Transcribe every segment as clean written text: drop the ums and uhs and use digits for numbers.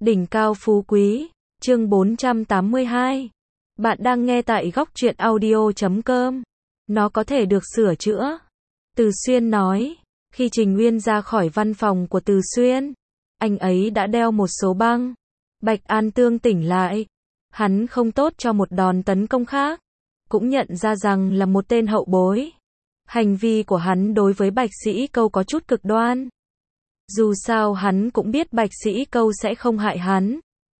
Đỉnh cao phú quý, chương 482. Bạn đang nghe tại góc truyện audio.com. Nó có thể được sửa chữa. Từ Xuyên nói, khi Trình Uyên ra khỏi văn phòng của Từ Xuyên, anh ấy đã đeo một số băng. Bạch An Tương tỉnh lại. Hắn không tốt cho một đòn tấn công khác. Cũng nhận ra rằng là một tên hậu bối. Hành vi của hắn đối với Bạch Sĩ Câu có chút cực đoan. Dù sao hắn cũng biết Bạch Sĩ Câu sẽ không hại hắn.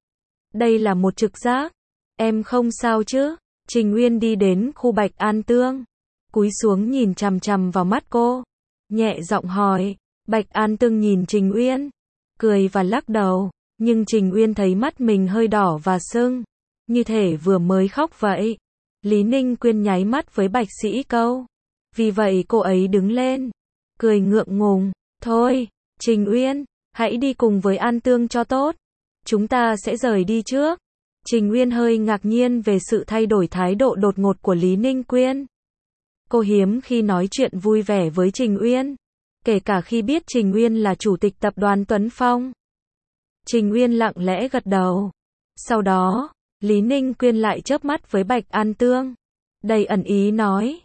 Đây là một trực giác. Em không sao chứ? Trình Uyên đi đến khu Bạch An Tương. Cúi xuống nhìn chằm chằm vào mắt cô. Nhẹ giọng hỏi. Bạch An Tương nhìn Trình Uyên. Cười và lắc đầu. Nhưng Trình Uyên thấy mắt mình hơi đỏ và sưng. Như thể vừa mới khóc vậy. Lý Ninh Quyên nháy mắt với Bạch Sĩ Câu. Vì vậy cô ấy đứng lên. Cười ngượng ngùng. Thôi, Trình Uyên, hãy đi cùng với An Tương cho tốt. Chúng ta sẽ rời đi trước. Trình Uyên hơi ngạc nhiên về sự thay đổi thái độ đột ngột của Lý Ninh Quyên. Cô hiếm khi nói chuyện vui vẻ với Trình Uyên. Kể cả khi biết Trình Uyên là chủ tịch tập đoàn Tuấn Phong. Trình Uyên lặng lẽ gật đầu. Sau đó, Lý Ninh Quyên lại chớp mắt với Bạch An Tương. Đầy ẩn ý nói.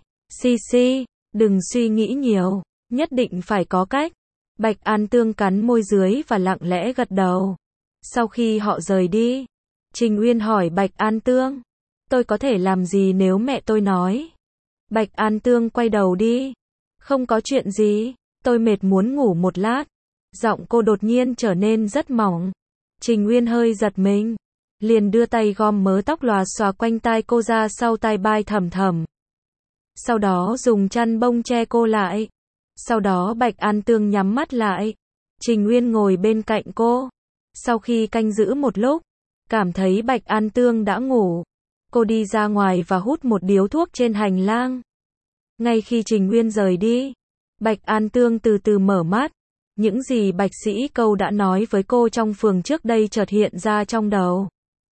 Si, đừng suy nghĩ nhiều. Nhất định phải có cách. Bạch An Tương cắn môi dưới và lặng lẽ gật đầu. Sau khi họ rời đi, Trình Uyên hỏi Bạch An Tương. Tôi có thể làm gì nếu mẹ tôi nói? Bạch An Tương quay đầu đi. Không có chuyện gì, tôi mệt muốn ngủ một lát. Giọng cô đột nhiên trở nên rất mỏng. Trình Uyên hơi giật mình. Liền đưa tay gom mớ tóc lòa xòa quanh tai cô ra sau tai bai thầm thầm. Sau đó dùng chăn bông che cô lại. Sau đó Bạch An Tương nhắm mắt lại. Trình Uyên ngồi bên cạnh cô. Sau khi canh giữ một lúc, cảm thấy Bạch An Tương đã ngủ. Cô đi ra ngoài và hút một điếu thuốc trên hành lang. Ngay khi Trình Uyên rời đi, Bạch An Tương từ từ mở mắt. Những gì Bạch Sĩ Câu đã nói với cô trong phường trước đây chợt hiện ra trong đầu.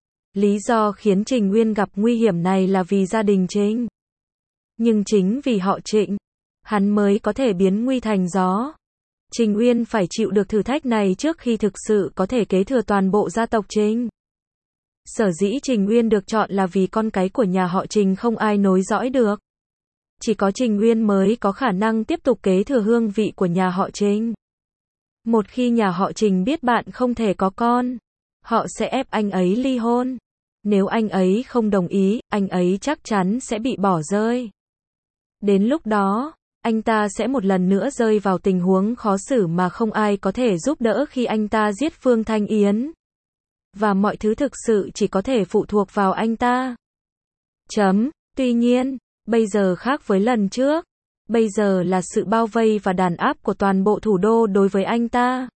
Lý do khiến Trình Uyên gặp nguy hiểm này là vì gia đình Trình. Nhưng chính vì họ Trịnh, hắn mới có thể biến nguy thành gió. Trình Uyên phải chịu được thử thách này trước khi thực sự có thể kế thừa toàn bộ gia tộc Trình. Sở dĩ Trình Uyên được chọn là vì con cái của nhà họ Trình không ai nối dõi được. Chỉ có Trình Uyên mới có khả năng tiếp tục kế thừa hương vị của nhà họ Trình. Một khi nhà họ Trình biết bạn không thể có con, họ sẽ ép anh ấy ly hôn. Nếu anh ấy không đồng ý, anh ấy chắc chắn sẽ bị bỏ rơi. Đến lúc đó, anh ta sẽ một lần nữa rơi vào tình huống khó xử mà không ai có thể giúp đỡ khi anh ta giết Phương Thanh Yến. Và mọi thứ thực sự chỉ có thể phụ thuộc vào anh ta. Tuy nhiên, bây giờ khác với lần trước. Bây giờ là sự bao vây và đàn áp của toàn bộ thủ đô đối với anh ta.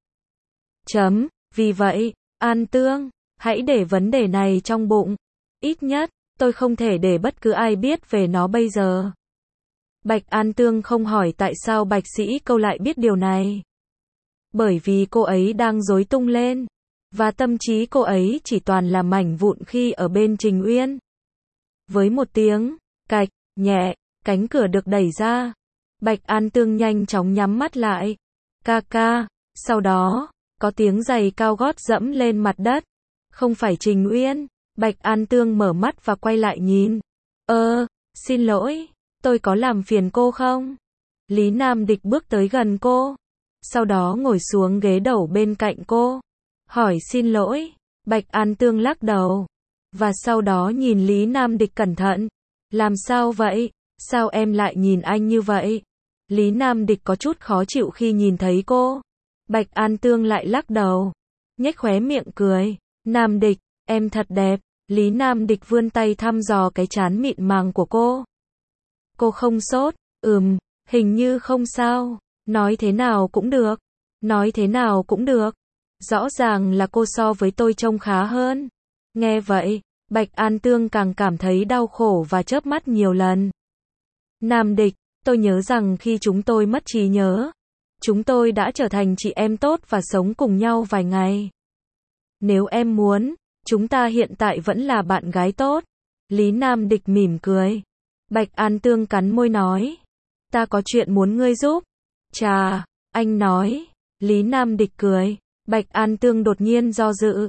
Vì vậy, An Tương, hãy để vấn đề này trong bụng. Ít nhất, tôi không thể để bất cứ ai biết về nó bây giờ. Bạch An Tương không hỏi tại sao Bạch Sĩ Câu lại biết điều này. Bởi vì cô ấy đang rối tung lên. Và tâm trí cô ấy chỉ toàn là mảnh vụn khi ở bên Trình Uyên. Với một tiếng cạch nhẹ, cánh cửa được đẩy ra. Bạch An Tương nhanh chóng nhắm mắt lại. Ca. Sau đó, có tiếng giày cao gót dẫm lên mặt đất. Không phải Trình Uyên. Bạch An Tương mở mắt và quay lại nhìn. Xin lỗi, tôi có làm phiền cô không? Lý Nam Địch bước tới gần cô. Sau đó ngồi xuống ghế đầu bên cạnh cô. Hỏi xin lỗi. Bạch An Tương lắc đầu. Và sau đó nhìn Lý Nam Địch cẩn thận. Làm sao vậy? Sao em lại nhìn anh như vậy? Lý Nam Địch có chút khó chịu khi nhìn thấy cô. Bạch An Tương lại lắc đầu. Nhếch khóe miệng cười. Nam Địch, em thật đẹp. Lý Nam Địch vươn tay thăm dò cái trán mịn màng của cô. Cô không sốt. Hình như không sao. Nói thế nào cũng được. Nói thế nào cũng được. Rõ ràng là cô so với tôi trông khá hơn. Nghe vậy, Bạch An Tương càng cảm thấy đau khổ và chớp mắt nhiều lần. Nam Địch, tôi nhớ rằng khi chúng tôi mất trí nhớ, chúng tôi đã trở thành chị em tốt và sống cùng nhau vài ngày. Nếu em muốn, chúng ta hiện tại vẫn là bạn gái tốt. Lý Nam Địch mỉm cười. Bạch An Tương cắn môi nói. Ta có chuyện muốn ngươi giúp. Chà, anh nói. Lý Nam Địch cười. Bạch An Tương đột nhiên do dự.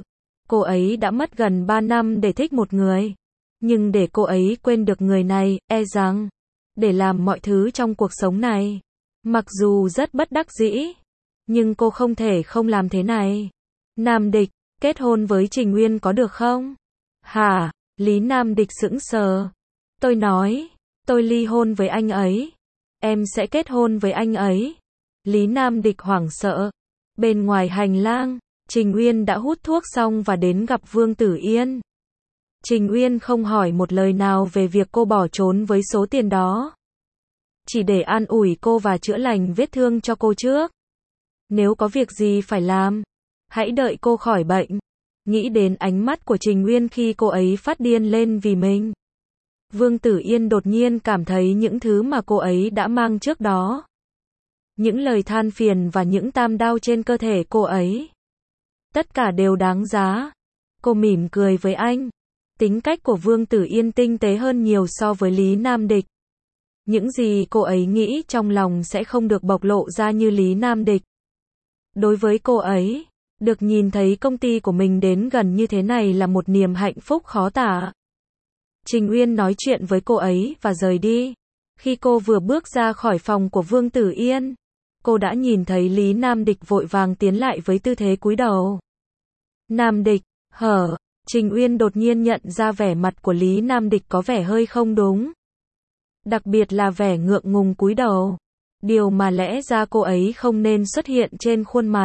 Cô ấy đã mất gần 3 năm để thích một người. Nhưng để cô ấy quên được người này, e rằng, để làm mọi thứ trong cuộc sống này, mặc dù rất bất đắc dĩ, nhưng cô không thể không làm thế này. Nam Địch, kết hôn với Trình Uyên có được không? Hả? Lý Nam Địch sững sờ. Tôi nói, tôi ly hôn với anh ấy. Em sẽ kết hôn với anh ấy. Lý Nam Địch hoảng sợ. Bên ngoài hành lang, Trình Uyên đã hút thuốc xong và đến gặp Vương Tử Yên. Trình Uyên không hỏi một lời nào về việc cô bỏ trốn với số tiền đó. Chỉ để an ủi cô và chữa lành vết thương cho cô trước. Nếu có việc gì phải làm, hãy đợi cô khỏi bệnh. Nghĩ đến ánh mắt của Trình Uyên khi cô ấy phát điên lên vì mình. Vương Tử Yên đột nhiên cảm thấy những thứ mà cô ấy đã mang trước đó. Những lời than phiền và những tam đao trên cơ thể cô ấy. Tất cả đều đáng giá. Cô mỉm cười với anh. Tính cách của Vương Tử Yên tinh tế hơn nhiều so với Lý Nam Địch. Những gì cô ấy nghĩ trong lòng sẽ không được bộc lộ ra như Lý Nam Địch. Đối với cô ấy, được nhìn thấy công ty của mình đến gần như thế này là một niềm hạnh phúc khó tả. Trình Uyên nói chuyện với cô ấy và rời đi. Khi cô vừa bước ra khỏi phòng của Vương Tử Yên, cô đã nhìn thấy Lý Nam Địch vội vàng tiến lại với tư thế cúi đầu. Nam Địch, hở? Trình Uyên đột nhiên nhận ra vẻ mặt của Lý Nam Địch có vẻ hơi không đúng. Đặc biệt là vẻ ngượng ngùng cúi đầu. Điều mà lẽ ra cô ấy không nên xuất hiện trên khuôn mặt.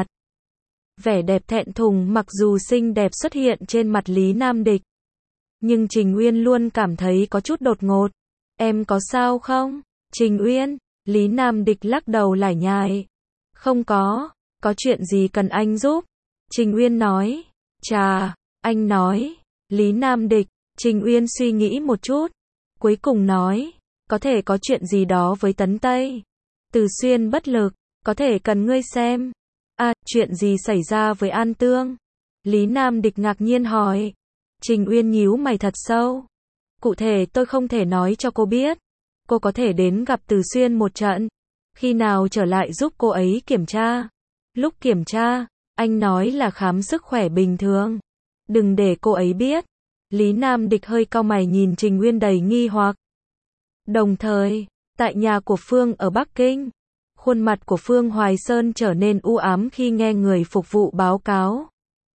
Vẻ đẹp thẹn thùng mặc dù xinh đẹp xuất hiện trên mặt Lý Nam Địch. Nhưng Trình Uyên luôn cảm thấy có chút đột ngột. Em có sao không? Trình Uyên, Lý Nam Địch lắc đầu lải nhải. Không có chuyện gì cần anh giúp? Trình Uyên nói. Chà, anh nói. Lý Nam Địch, Trình Uyên suy nghĩ một chút. Cuối cùng nói, có thể có chuyện gì đó với Tấn Tây. Từ Xuyên bất lực, có thể cần ngươi xem. À, chuyện gì xảy ra với An Tương? Lý Nam Địch ngạc nhiên hỏi. Trình Uyên nhíu mày thật sâu. Cụ thể tôi không thể nói cho cô biết. Cô có thể đến gặp Từ Xuyên một trận. Khi nào trở lại giúp cô ấy kiểm tra. Lúc kiểm tra, anh nói là khám sức khỏe bình thường. Đừng để cô ấy biết. Lý Nam Địch hơi cau mày nhìn Trình Uyên đầy nghi hoặc. Đồng thời, tại nhà của Phương ở Bắc Kinh, khuôn mặt của Phương Hoài Sơn trở nên u ám khi nghe người phục vụ báo cáo.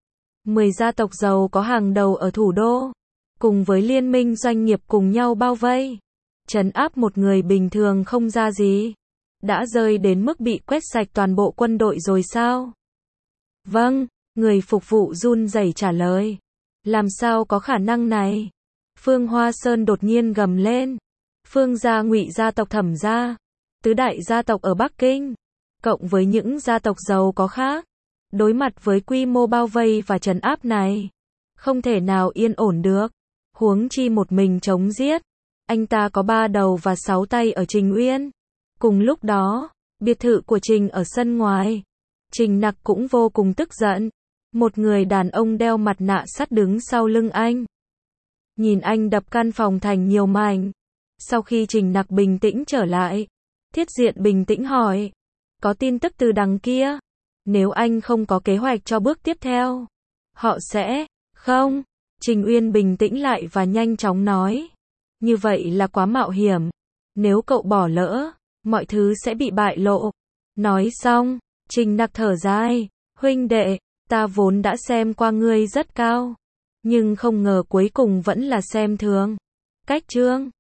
10 gia tộc giàu có hàng đầu ở thủ đô, cùng với liên minh doanh nghiệp cùng nhau bao vây, trấn áp một người bình thường không ra gì. Đã rơi đến mức bị quét sạch toàn bộ quân đội rồi sao? Vâng, người phục vụ run rẩy trả lời. Làm sao có khả năng này? Phương Hoa Sơn đột nhiên gầm lên. Phương gia Ngụy gia tộc Thẩm gia, tứ đại gia tộc ở Bắc Kinh, cộng với những gia tộc giàu có khác, đối mặt với quy mô bao vây và trấn áp này, không thể nào yên ổn được. Huống chi một mình chống giết. Anh ta có 3 đầu và 6 tay ở Trình Uyên. Cùng lúc đó, biệt thự của Trình ở sân ngoài. Trình Nặc cũng vô cùng tức giận. Một người đàn ông đeo mặt nạ sắt đứng sau lưng anh. Nhìn anh đập căn phòng thành nhiều mảnh. Sau khi Trình Nặc bình tĩnh trở lại, Thiết Diện bình tĩnh hỏi. Có tin tức từ đằng kia? Nếu anh không có kế hoạch cho bước tiếp theo, họ sẽ... Không. Trình Uyên bình tĩnh lại và nhanh chóng nói. Như vậy là quá mạo hiểm. Nếu cậu bỏ lỡ, mọi thứ sẽ bị bại lộ. Nói xong, Trình Nặc thở dài. Huynh đệ, ta vốn đã xem qua ngươi rất cao. Nhưng không ngờ cuối cùng vẫn là xem thường. Cách Trương.